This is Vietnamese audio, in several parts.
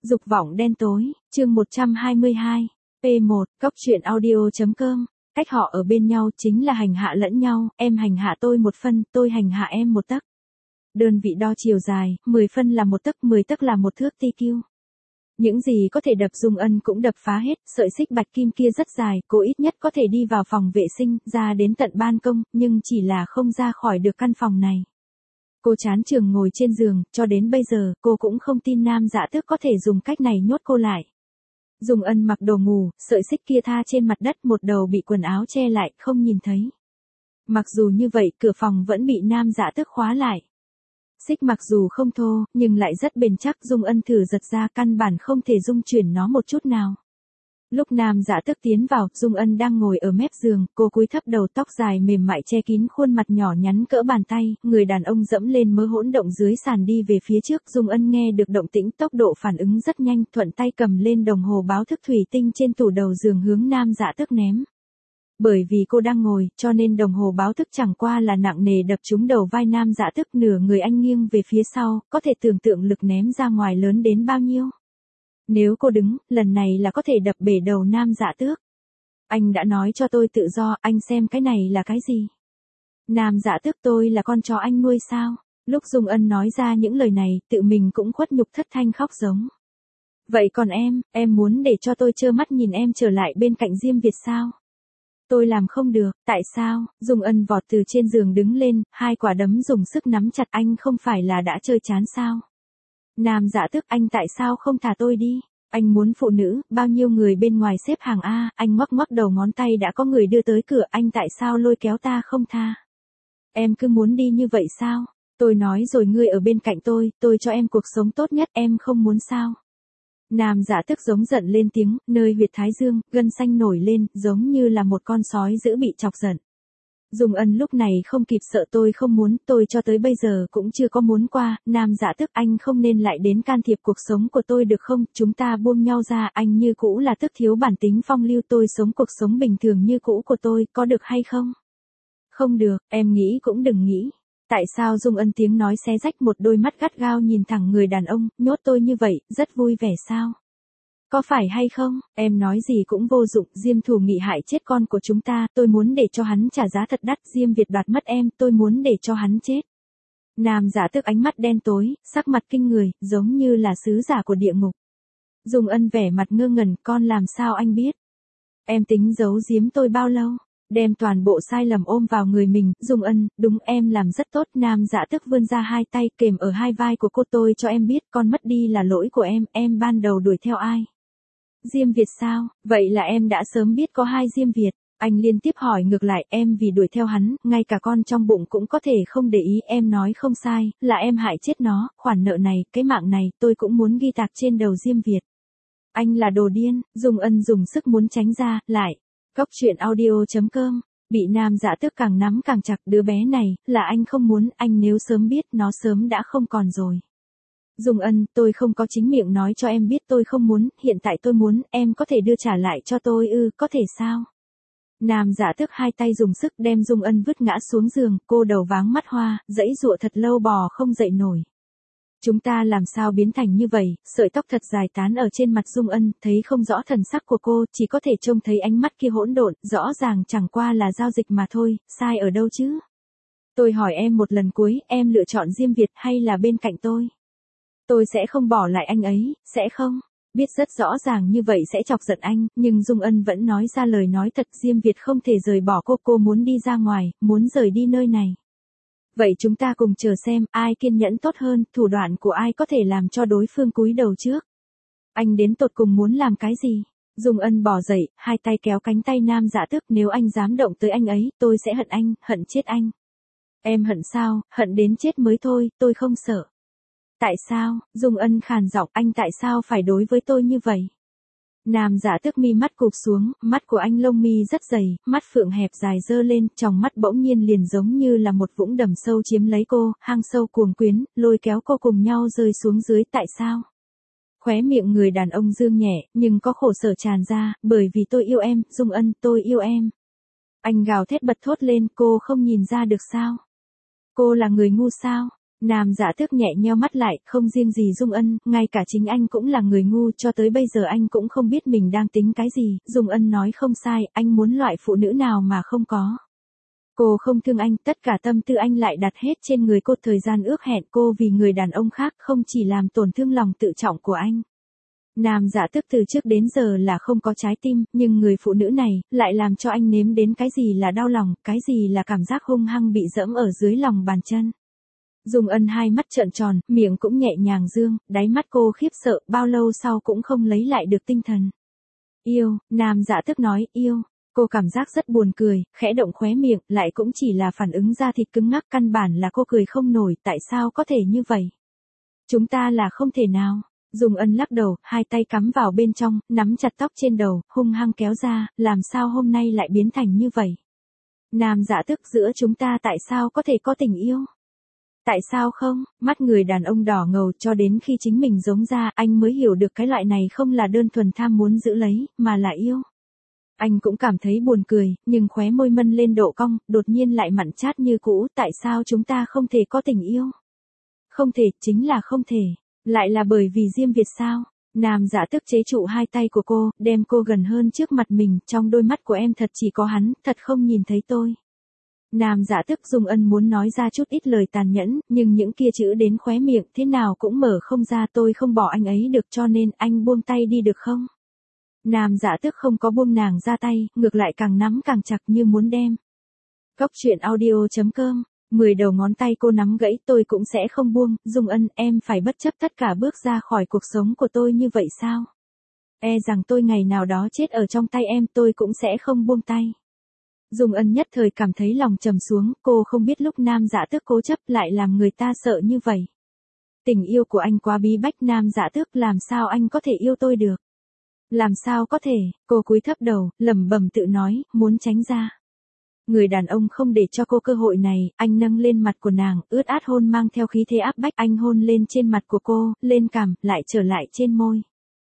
Dục vọng đen tối, chương 122, P1, Cóc truyện audio.com, cách họ ở bên nhau chính là hành hạ lẫn nhau, em hành hạ tôi một phân, tôi hành hạ em một tấc. Đơn vị đo chiều dài, 10 phân là một tấc, 10 tấc là một thước TQ. Những gì có thể đập Dung Ân cũng đập phá hết, sợi xích bạch kim kia rất dài, cô ít nhất có thể đi vào phòng vệ sinh, ra đến tận ban công, nhưng chỉ là không ra khỏi được căn phòng này. Cô chán chường ngồi trên giường, cho đến bây giờ, cô cũng không tin nam dạ tước có thể dùng cách này nhốt cô lại. Dung Ân mặc đồ ngủ, sợi xích kia tha trên mặt đất, một đầu bị quần áo che lại, không nhìn thấy. Mặc dù như vậy, cửa phòng vẫn bị nam dạ tước khóa lại. Xích mặc dù không thô, nhưng lại rất bền chắc, Dung Ân thử giật ra, căn bản không thể dung chuyển nó một chút nào. Lúc nam dạ tước tiến vào, Dung Ân đang ngồi ở mép giường, cô cúi thấp đầu, tóc dài mềm mại che kín khuôn mặt nhỏ nhắn cỡ bàn tay, người đàn ông dẫm lên mớ hỗn động dưới sàn đi về phía trước, Dung Ân nghe được động tĩnh, tốc độ phản ứng rất nhanh, thuận tay cầm lên đồng hồ báo thức thủy tinh trên tủ đầu giường hướng nam dạ tước ném. Bởi vì cô đang ngồi, cho nên đồng hồ báo thức chẳng qua là nặng nề đập trúng đầu vai nam dạ tước, nửa người anh nghiêng về phía sau, có thể tưởng tượng lực ném ra ngoài lớn đến bao nhiêu. Nếu cô đứng, lần này là có thể đập bể đầu nam dạ tước. Anh đã nói cho tôi tự do, anh xem cái này là cái gì? Nam dạ tước, tôi là con chó anh nuôi sao? Lúc Dung Ân nói ra những lời này, tự mình cũng khuất nhục thất thanh khóc giống. Vậy còn em muốn để cho tôi trơ mắt nhìn em trở lại bên cạnh Diêm Việt sao? Tôi làm không được, tại sao? Dung Ân vọt từ trên giường đứng lên, hai quả đấm dùng sức nắm chặt, anh không phải là đã chơi chán sao? Nam dạ tước, anh tại sao không thả tôi đi? Anh muốn phụ nữ, bao nhiêu người bên ngoài xếp hàng A, anh ngoắc ngoắc đầu ngón tay đã có người đưa tới cửa, anh tại sao lôi kéo ta không tha? Em cứ muốn đi như vậy sao? Tôi nói rồi, ngươi ở bên cạnh tôi cho em cuộc sống tốt nhất, em không muốn sao? Nam dạ tước giống giận lên tiếng, nơi huyệt thái dương, gân xanh nổi lên, giống như là một con sói dữ bị chọc giận. Dung Ân lúc này không kịp sợ, tôi không muốn, tôi cho tới bây giờ cũng chưa có muốn qua, nam dạ tước, anh không nên lại đến can thiệp cuộc sống của tôi được không, chúng ta buông nhau ra, anh như cũ là tước thiếu bản tính phong lưu, tôi sống cuộc sống bình thường như cũ của tôi, có được hay không? Không được, em nghĩ cũng đừng nghĩ. Tại sao? Dung Ân tiếng nói xé rách, một đôi mắt gắt gao nhìn thẳng người đàn ông, nhốt tôi như vậy, rất vui vẻ sao? Có phải hay không? Em nói gì cũng vô dụng, Diêm Thủ Nghị hại chết con của chúng ta, tôi muốn để cho hắn trả giá thật đắt, Diêm Việt đoạt mất em, tôi muốn để cho hắn chết. Nam dạ tước ánh mắt đen tối, sắc mặt kinh người, giống như là sứ giả của địa ngục. Dung Ân vẻ mặt ngơ ngẩn, con làm sao anh biết? Em tính giấu giếm tôi bao lâu? Đem toàn bộ sai lầm ôm vào người mình, Dung Ân, đúng, em làm rất tốt. Nam dạ tước vươn ra hai tay kềm ở hai vai của cô, tôi cho em biết, con mất đi là lỗi của em ban đầu đuổi theo ai? Diêm Việt sao? Vậy là em đã sớm biết có hai Diêm Việt. Anh liên tiếp hỏi ngược lại, em vì đuổi theo hắn, ngay cả con trong bụng cũng có thể không để ý, em nói không sai, là em hại chết nó, khoản nợ này, cái mạng này, tôi cũng muốn ghi tạc trên đầu Diêm Việt. Anh là đồ điên, Dung Ân dùng sức muốn tránh ra, lại. Cóc truyện audio.com, bị nam dạ tước càng nắm càng chặt, đứa bé này, là anh không muốn, anh nếu sớm biết, nó sớm đã không còn rồi. Dung Ân, tôi không có chính miệng nói cho em biết tôi không muốn, hiện tại tôi muốn, em có thể đưa trả lại cho tôi ư, có thể sao? Nam dạ tước hai tay dùng sức đem Dung Ân vứt ngã xuống giường, cô đầu váng mắt hoa, giãy giụa thật lâu bò không dậy nổi. Chúng ta làm sao biến thành như vậy? Sợi tóc thật dài tán ở trên mặt Dung Ân, thấy không rõ thần sắc của cô, chỉ có thể trông thấy ánh mắt kia hỗn độn, rõ ràng chẳng qua là giao dịch mà thôi, sai ở đâu chứ? Tôi hỏi em một lần cuối, em lựa chọn Diêm Việt hay là bên cạnh tôi? Tôi sẽ không bỏ lại anh ấy, sẽ không? Biết rất rõ ràng như vậy sẽ chọc giận anh, nhưng Dung Ân vẫn nói ra lời nói thật, Diêm Việt không thể rời bỏ cô muốn đi ra ngoài, muốn rời đi nơi này. Vậy chúng ta cùng chờ xem, ai kiên nhẫn tốt hơn, thủ đoạn của ai có thể làm cho đối phương cúi đầu trước. Anh đến tột cùng muốn làm cái gì? Dung Ân bò dậy, hai tay kéo cánh tay nam dạ tước, nếu anh dám động tới anh ấy, tôi sẽ hận anh, hận chết anh. Em hận sao? Hận đến chết mới thôi, tôi không sợ. Tại sao? Dung Ân khàn giọng, anh tại sao phải đối với tôi như vậy? Nam dạ tước mi mắt cụp xuống, mắt của anh lông mi rất dày, mắt phượng hẹp dài dơ lên, tròng mắt bỗng nhiên liền giống như là một vũng đầm sâu chiếm lấy cô, hang sâu cuồng quyến, lôi kéo cô cùng nhau rơi xuống dưới, tại sao? Khóe miệng người đàn ông dương nhẹ, nhưng có khổ sở tràn ra, bởi vì tôi yêu em, Dung Ân, tôi yêu em. Anh gào thét bật thốt lên, cô không nhìn ra được sao? Cô là người ngu sao? Nam Dạ Tước nhẹ nheo mắt lại, không riêng gì Dung Ân, ngay cả chính anh cũng là người ngu, cho tới bây giờ anh cũng không biết mình đang tính cái gì. Dung Ân nói không sai, anh muốn loại phụ nữ nào mà không có. Cô không thương anh, tất cả tâm tư anh lại đặt hết trên người cô. Thời gian ước hẹn cô vì người đàn ông khác không chỉ làm tổn thương lòng tự trọng của anh. Nam Dạ Tước từ trước đến giờ là không có trái tim, nhưng người phụ nữ này lại làm cho anh nếm đến cái gì là đau lòng, cái gì là cảm giác hung hăng bị dẫm ở dưới lòng bàn chân. Dung Ân hai mắt trợn tròn, miệng cũng nhẹ nhàng dương, đáy mắt cô khiếp sợ, bao lâu sau cũng không lấy lại được tinh thần. Yêu, Nam Dạ Tước nói, yêu. Cô cảm giác rất buồn cười, khẽ động khóe miệng, lại cũng chỉ là phản ứng da thịt cứng ngắc, căn bản là cô cười không nổi, tại sao có thể như vậy? Chúng ta là không thể nào. Dung Ân lắc đầu, hai tay cắm vào bên trong, nắm chặt tóc trên đầu, hung hăng kéo ra, làm sao hôm nay lại biến thành như vậy? Nam Dạ Tước, giữa chúng ta tại sao có thể có tình yêu? Tại sao không? Mắt người đàn ông đỏ ngầu, cho đến khi chính mình giống ra, anh mới hiểu được cái loại này không là đơn thuần tham muốn giữ lấy, mà là yêu. Anh cũng cảm thấy buồn cười, nhưng khóe môi mân lên độ cong, đột nhiên lại mặn chát như cũ, tại sao chúng ta không thể có tình yêu? Không thể, chính là không thể. Lại là bởi vì Diêm Việt sao? Nam Dạ Tước chế trụ hai tay của cô, đem cô gần hơn trước mặt mình, trong đôi mắt của em thật chỉ có hắn, thật không nhìn thấy tôi. Nam Dạ Tước. Dung Ân muốn nói ra chút ít lời tàn nhẫn, nhưng những kia chữ đến khóe miệng thế nào cũng mở không ra. Tôi không bỏ anh ấy được, cho nên anh buông tay đi được không? Nam Dạ Tước không có buông nàng ra tay, ngược lại càng nắm càng chặt như muốn đem. Cốc truyện audio.com, 10 đầu ngón tay cô nắm gãy, tôi cũng sẽ không buông. Dung Ân, em phải bất chấp tất cả bước ra khỏi cuộc sống của tôi như vậy sao? E rằng tôi ngày nào đó chết ở trong tay em, tôi cũng sẽ không buông tay. Dung Ân nhất thời cảm thấy lòng trầm xuống, cô không biết lúc Nam Dạ Tước cố chấp lại làm người ta sợ như vậy. Tình yêu của anh quá bí bách. Nam Dạ Tước, làm sao anh có thể yêu tôi được? Làm sao có thể? Cô cúi thấp đầu, lẩm bẩm tự nói, muốn tránh ra. Người đàn ông không để cho cô cơ hội này, anh nâng lên mặt của nàng, ướt át hôn mang theo khí thế áp bách, anh hôn lên trên mặt của cô, lên cằm, lại trở lại trên môi.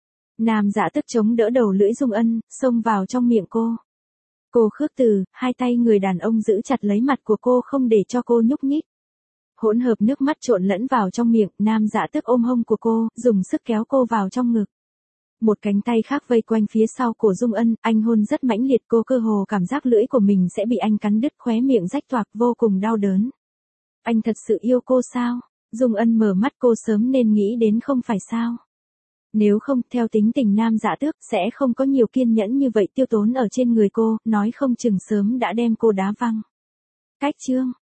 Nam Dạ Tước chống đỡ đầu lưỡi Dung Ân, xông vào trong miệng cô. Cô khước từ, hai tay người đàn ông giữ chặt lấy mặt của cô không để cho cô nhúc nhích. Hỗn hợp nước mắt trộn lẫn vào trong miệng, Nam Dạ Tước ôm hông của cô, dùng sức kéo cô vào trong ngực. Một cánh tay khác vây quanh phía sau cổ Dung Ân, anh hôn rất mãnh liệt, cô cơ hồ cảm giác lưỡi của mình sẽ bị anh cắn đứt, khóe miệng rách toạc, vô cùng đau đớn. Anh thật sự yêu cô sao? Dung Ân mở mắt, cô sớm nên nghĩ đến không phải sao? Nếu không, theo tính tình Nam Dạ Tước, sẽ không có nhiều kiên nhẫn như vậy tiêu tốn ở trên người cô, nói không chừng sớm đã đem cô đá văng. Cách chương